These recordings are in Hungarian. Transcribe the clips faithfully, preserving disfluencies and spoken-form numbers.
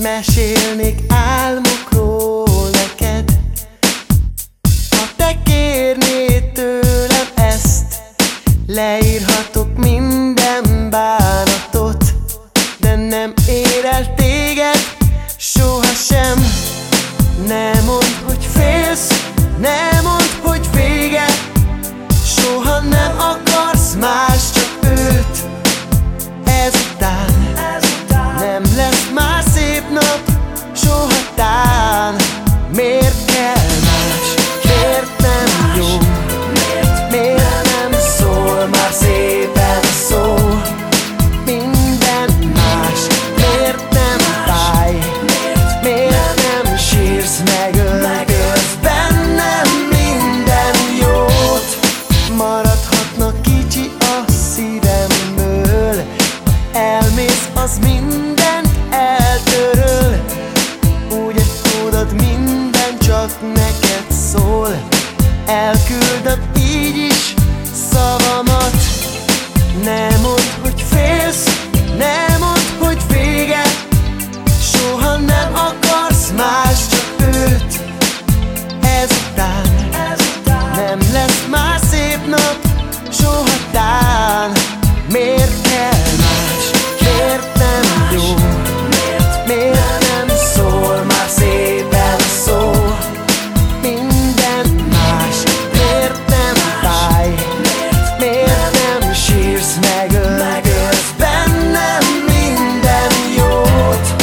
Mesélnék álmokról neked, ha te kérnéd tőlem ezt. Leírhatok minden bánatot, de nem ér el téged sohasem. Ne mondd, hogy félsz, ne mondd, hogy vége, soha nem akarsz más, csak őt. Ezután nem lesz már szép nap, sohatán. Miért kell más? Miért nem jó? Miért nem szól már szépen a szó? Minden más. Miért nem fáj? Miért nem sírsz, megöltölsz bennem minden jót? Maradhatna kicsi a szívemből, elmész, az mindent eltöröl. Ugye tudod, minden csak neked szól. Elküldöm így is szavamat. Ne mondd, hogy félsz, ne mondd, hogy vége, soha nem akarsz más, csak őt. Ezután nem lesz már szép nap, sohatán. Miért kell más? Miért nem jó? Miért nem szól már szépen a szó? Minden más. Miért nem fáj? Miért nem sírsz, megöltölsz bennem minden jót?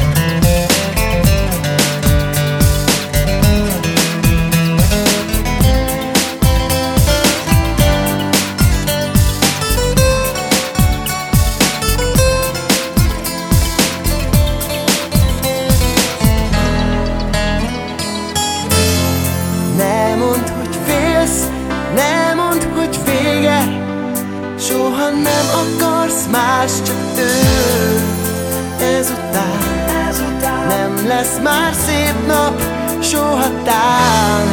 Ne mondd, hogy félsz, ne mondd, hogy vége, soha nem akarsz más, csak őt. Ezután, Ezután nem lesz már szép nap, sohatán.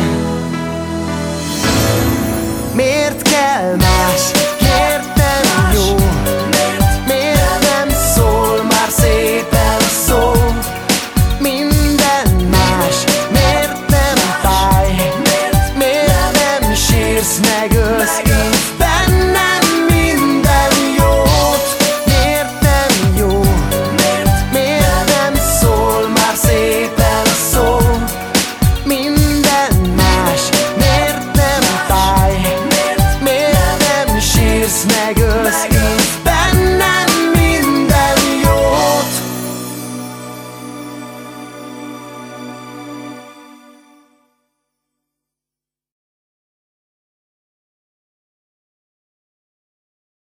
Miért kell más? Miért nem jó? Miért nem szól már szépen a szó? Minden más. Miért nem fáj? Miért nem sírsz, megölsz így bennem minden jót? Miért nem jó? Miért nem szól már szépen a szó? Minden más. Miért nem fáj? Miért nem sírsz, megölsz így